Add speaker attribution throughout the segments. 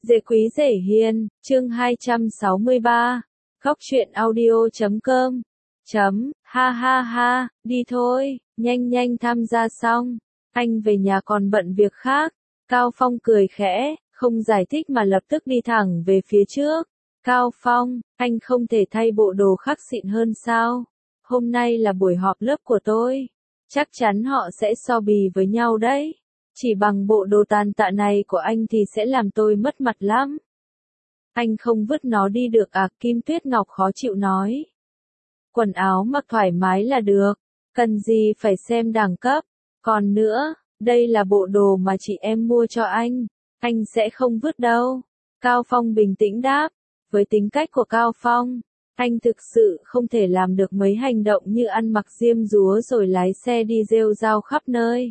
Speaker 1: Dễ quý dễ hiền, chương 263, khóc chuyện audio.com. Ha ha ha, đi thôi, nhanh nhanh tham gia xong, anh về nhà còn bận việc khác. Cao Phong cười khẽ, không giải thích mà lập tức đi thẳng về phía trước. Cao Phong, anh không thể thay bộ đồ khác xịn hơn sao? Hôm nay là buổi họp lớp của tôi. Chắc chắn họ sẽ so bì với nhau đấy. Chỉ bằng bộ đồ tàn tạ này của anh thì sẽ làm tôi mất mặt lắm. Anh không vứt nó đi được à? Kim Tuyết Ngọc khó chịu nói. Quần áo mặc thoải mái là được, cần gì phải xem đẳng cấp. Còn nữa, đây là bộ đồ mà chị em mua cho anh sẽ không vứt đâu. Cao Phong bình tĩnh đáp. Với tính cách của Cao Phong, anh thực sự không thể làm được mấy hành động như ăn mặc diêm dúa rồi lái xe đi rêu rao khắp nơi.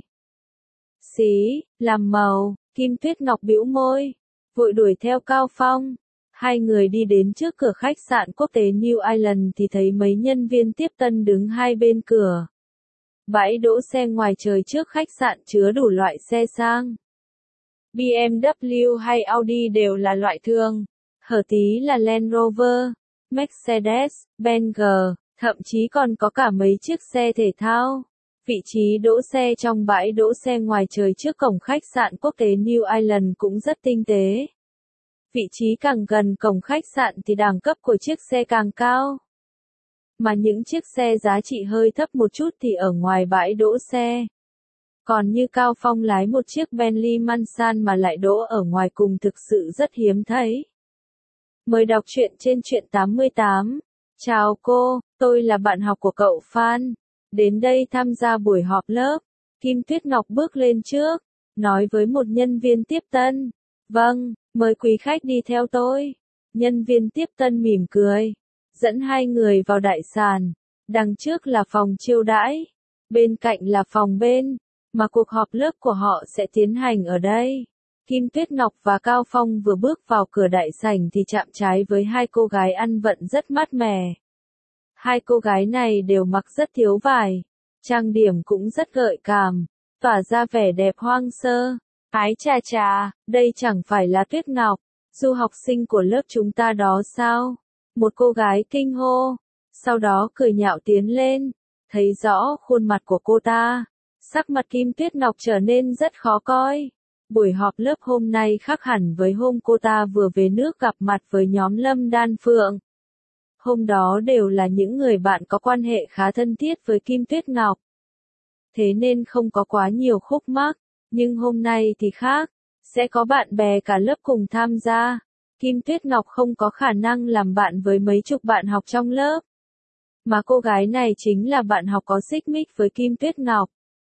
Speaker 1: Xí, làm màu, Kim Tuyết Ngọc bĩu môi, vội đuổi theo Cao Phong. Hai người đi đến trước cửa khách sạn quốc tế New Island thì thấy mấy nhân viên tiếp tân đứng hai bên cửa. Bãi đỗ xe ngoài trời trước khách sạn chứa đủ loại xe sang. BMW hay Audi đều là loại thường, hở tí là Land Rover, Mercedes, Benz, thậm chí còn có cả mấy chiếc xe thể thao. Vị trí đỗ xe trong bãi đỗ xe ngoài trời trước cổng khách sạn quốc tế New Island cũng rất tinh tế. Vị trí càng gần cổng khách sạn thì đẳng cấp của chiếc xe càng cao. Mà những chiếc xe giá trị hơi thấp một chút thì ở ngoài bãi đỗ xe. Còn như Cao Phong lái một chiếc Bentley Mansan mà lại đỗ ở ngoài cùng thực sự rất hiếm thấy. Mời đọc truyện trên truyện 88. Chào cô, tôi là bạn học của cậu Phan. Đến đây tham gia buổi họp lớp. Kim Tuyết Ngọc bước lên trước, nói với một nhân viên tiếp tân. Vâng, mời quý khách đi theo tôi. Nhân viên tiếp tân mỉm cười, dẫn hai người vào đại sảnh. Đằng trước là phòng chiêu đãi, bên cạnh là phòng bên, mà cuộc họp lớp của họ sẽ tiến hành ở đây. Kim Tuyết Ngọc và Cao Phong vừa bước vào cửa đại sảnh thì chạm trái với hai cô gái ăn vận rất mát mẻ. Hai cô gái này đều mặc rất thiếu vải, trang điểm cũng rất gợi cảm, tỏa ra vẻ đẹp hoang sơ. Ái chà chà, đây chẳng phải là Tuyết Ngọc, du học sinh của lớp chúng ta đó sao? Một cô gái kinh hô, sau đó cười nhạo tiến lên, thấy rõ khuôn mặt của cô ta. Sắc mặt Kim Tuyết Ngọc trở nên rất khó coi. Buổi họp lớp hôm nay khác hẳn với hôm cô ta vừa về nước gặp mặt với nhóm Lâm Đan Phượng. Hôm đó đều là những người bạn có quan hệ khá thân thiết với Kim Tuyết Ngọc. Thế nên không có quá nhiều khúc mắc, nhưng hôm nay thì khác, sẽ có bạn bè cả lớp cùng tham gia. Kim Tuyết Ngọc không có khả năng làm bạn với mấy chục bạn học trong lớp. Mà cô gái này chính là bạn học có xích mích với Kim Tuyết Ngọc.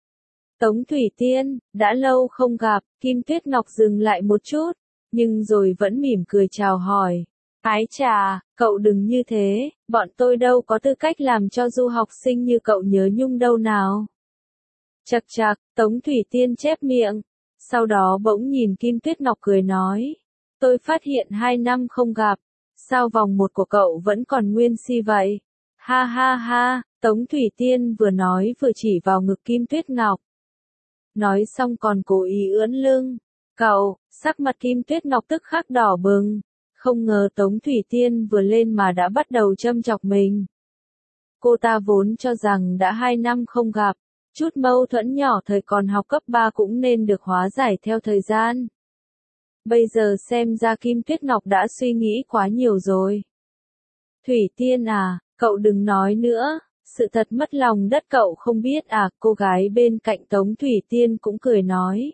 Speaker 1: Tống Thủy Tiên, đã lâu không gặp. Kim Tuyết Ngọc dừng lại một chút, nhưng rồi vẫn mỉm cười chào hỏi. Ái chà, cậu đừng như thế, bọn tôi đâu có tư cách làm cho du học sinh như cậu nhớ nhung đâu nào. Chậc chậc, Tống Thủy Tiên chép miệng, sau đó bỗng nhìn Kim Tuyết Ngọc cười nói. Tôi phát hiện 2 năm không gặp, sao vòng một của cậu vẫn còn nguyên si vậy? Ha ha ha, Tống Thủy Tiên vừa nói vừa chỉ vào ngực Kim Tuyết Ngọc. Nói xong còn cố ý ưỡn lưng. Cậu, sắc mặt Kim Tuyết Ngọc tức khắc đỏ bừng. Không ngờ Tống Thủy Tiên vừa lên mà đã bắt đầu châm chọc mình. Cô ta vốn cho rằng đã 2 năm không gặp, chút mâu thuẫn nhỏ thời còn học cấp 3 cũng nên được hóa giải theo thời gian. Bây giờ xem ra Kim Tuyết Ngọc đã suy nghĩ quá nhiều rồi. Thủy Tiên à, cậu đừng nói nữa, sự thật mất lòng đất cậu không biết à? Cô gái bên cạnh Tống Thủy Tiên cũng cười nói.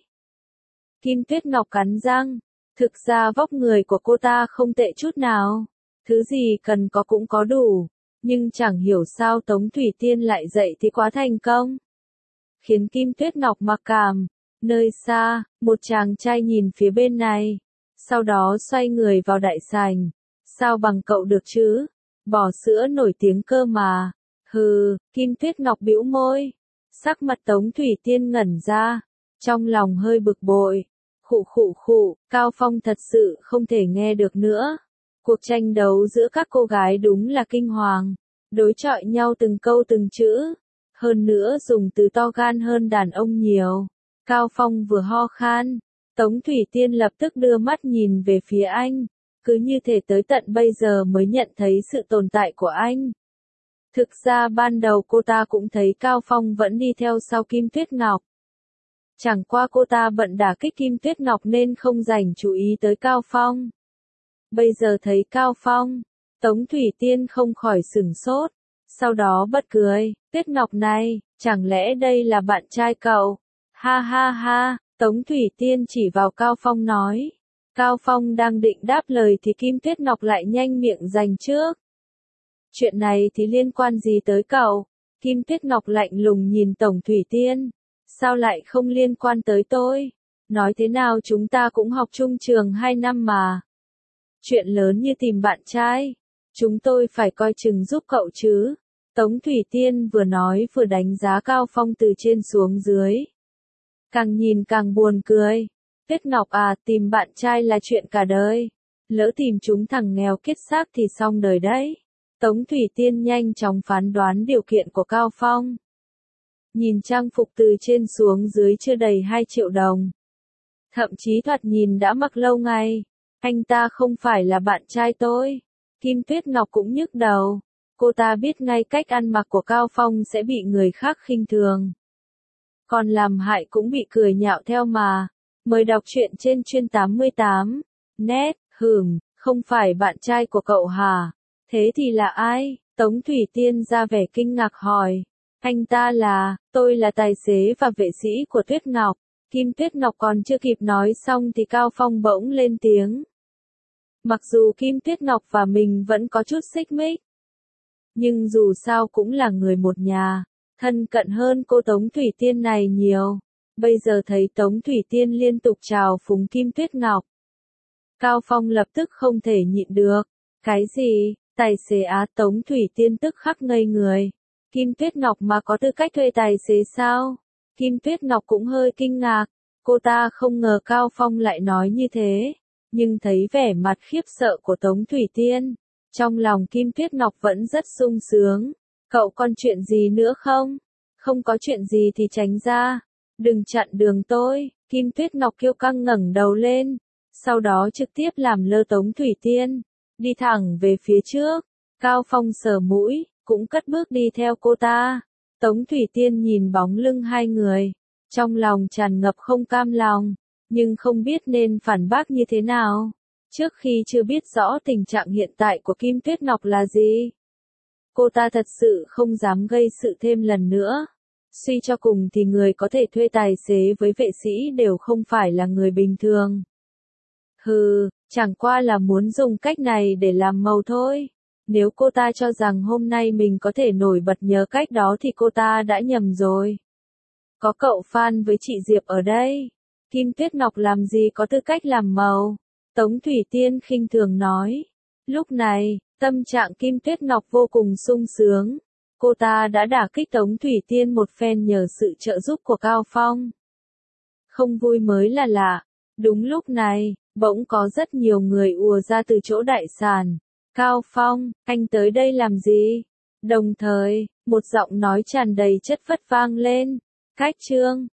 Speaker 1: Kim Tuyết Ngọc cắn răng, thực ra vóc người của cô ta không tệ chút nào, thứ gì cần có cũng có đủ, nhưng chẳng hiểu sao Tống Thủy Tiên lại dậy thì quá thành công. Khiến Kim Tuyết Ngọc mặc cảm. Nơi xa, một chàng trai nhìn phía bên này, sau đó xoay người vào đại sảnh. Sao bằng cậu được chứ? Bò sữa nổi tiếng cơ mà. Hừ, Kim Tuyết Ngọc bĩu môi. Sắc mặt Tống Thủy Tiên ngẩn ra, trong lòng hơi bực bội. Khụ khụ khụ, Cao Phong thật sự không thể nghe được nữa. Cuộc tranh đấu giữa các cô gái đúng là kinh hoàng, đối chọi nhau từng câu từng chữ, hơn nữa dùng từ to gan hơn đàn ông nhiều. Cao Phong vừa ho khan, Tống Thủy Tiên lập tức đưa mắt nhìn về phía anh, cứ như thể tới tận bây giờ mới nhận thấy sự tồn tại của anh. Thực ra ban đầu cô ta cũng thấy Cao Phong vẫn đi theo sau Kim Tuyết Ngọc. Chẳng qua cô ta bận đả kích Kim Tuyết Ngọc nên không dành chú ý tới Cao Phong. Bây giờ thấy Cao Phong, Tống Thủy Tiên không khỏi sửng sốt, sau đó bật cười, Tuyết Ngọc này, chẳng lẽ đây là bạn trai cậu? Ha ha ha, Tống Thủy Tiên chỉ vào Cao Phong nói. Cao Phong đang định đáp lời thì Kim Tuyết Ngọc lại nhanh miệng giành trước. Chuyện này thì liên quan gì tới cậu? Kim Tuyết Ngọc lạnh lùng nhìn Tống Thủy Tiên. Sao lại không liên quan tới tôi? Nói thế nào chúng ta cũng học chung trường 2 năm mà. Chuyện lớn như tìm bạn trai. Chúng tôi phải coi chừng giúp cậu chứ. Tống Thủy Tiên vừa nói vừa đánh giá Cao Phong từ trên xuống dưới. Càng nhìn càng buồn cười. Tuyết Ngọc à, tìm bạn trai là chuyện cả đời. Lỡ tìm chúng thằng nghèo kiết xác thì xong đời đấy. Tống Thủy Tiên nhanh chóng phán đoán điều kiện của Cao Phong. Nhìn trang phục từ trên xuống dưới chưa đầy 2 triệu đồng. Thậm chí thoạt nhìn đã mặc lâu ngày. Anh ta không phải là bạn trai tôi. Kim Tuyết Ngọc cũng nhức đầu. Cô ta biết ngay cách ăn mặc của Cao Phong sẽ bị người khác khinh thường. Còn làm hại cũng bị cười nhạo theo mà. Mời đọc truyện trên chuyên 88. Net, không phải bạn trai của cậu hả? Thế thì là ai? Tống Thủy Tiên ra vẻ kinh ngạc hỏi. Anh ta là, tôi là tài xế và vệ sĩ của Tuyết Ngọc. Kim Tuyết Ngọc còn chưa kịp nói xong thì Cao Phong bỗng lên tiếng. Mặc dù Kim Tuyết Ngọc và mình vẫn có chút xích mích, nhưng dù sao cũng là người một nhà, thân cận hơn cô Tống Thủy Tiên này nhiều. Bây giờ thấy Tống Thủy Tiên liên tục chào phúng Kim Tuyết Ngọc. Cao Phong lập tức không thể nhịn được. Cái gì? Tài xế á? Tống Thủy Tiên tức khắc ngây người. Kim Tuyết Ngọc mà có tư cách thuê tài xế sao? Kim Tuyết Ngọc cũng hơi kinh ngạc. Cô ta không ngờ Cao Phong lại nói như thế. Nhưng thấy vẻ mặt khiếp sợ của Tống Thủy Tiên. Trong lòng Kim Tuyết Ngọc vẫn rất sung sướng. Cậu còn chuyện gì nữa không? Không có chuyện gì thì tránh ra. Đừng chặn đường tôi. Kim Tuyết Ngọc kiêu căng ngẩng đầu lên. Sau đó trực tiếp làm lơ Tống Thủy Tiên. Đi thẳng về phía trước. Cao Phong sờ mũi, cũng cất bước đi theo cô ta. Tống Thủy Tiên nhìn bóng lưng hai người. Trong lòng tràn ngập không cam lòng. Nhưng không biết nên phản bác như thế nào. Trước khi chưa biết rõ tình trạng hiện tại của Kim Tuyết Ngọc là gì. Cô ta thật sự không dám gây sự thêm lần nữa. Suy cho cùng thì người có thể thuê tài xế với vệ sĩ đều không phải là người bình thường. Chẳng qua là muốn dùng cách này để làm màu thôi. Nếu cô ta cho rằng hôm nay mình có thể nổi bật nhờ cách đó thì cô ta đã nhầm rồi. Có cậu fan với chị Diệp ở đây. Kim Tuyết Ngọc làm gì có tư cách làm màu. Tống Thủy Tiên khinh thường nói. Lúc này, tâm trạng Kim Tuyết Ngọc vô cùng sung sướng. Cô ta đã đả kích Tống Thủy Tiên một phen nhờ sự trợ giúp của Cao Phong. Không vui mới là lạ. Đúng lúc này, bỗng có rất nhiều người ùa ra từ chỗ đại sảnh. Cao Phong, anh tới đây làm gì? Đồng thời, một giọng nói tràn đầy chất phất vang lên. Cách chương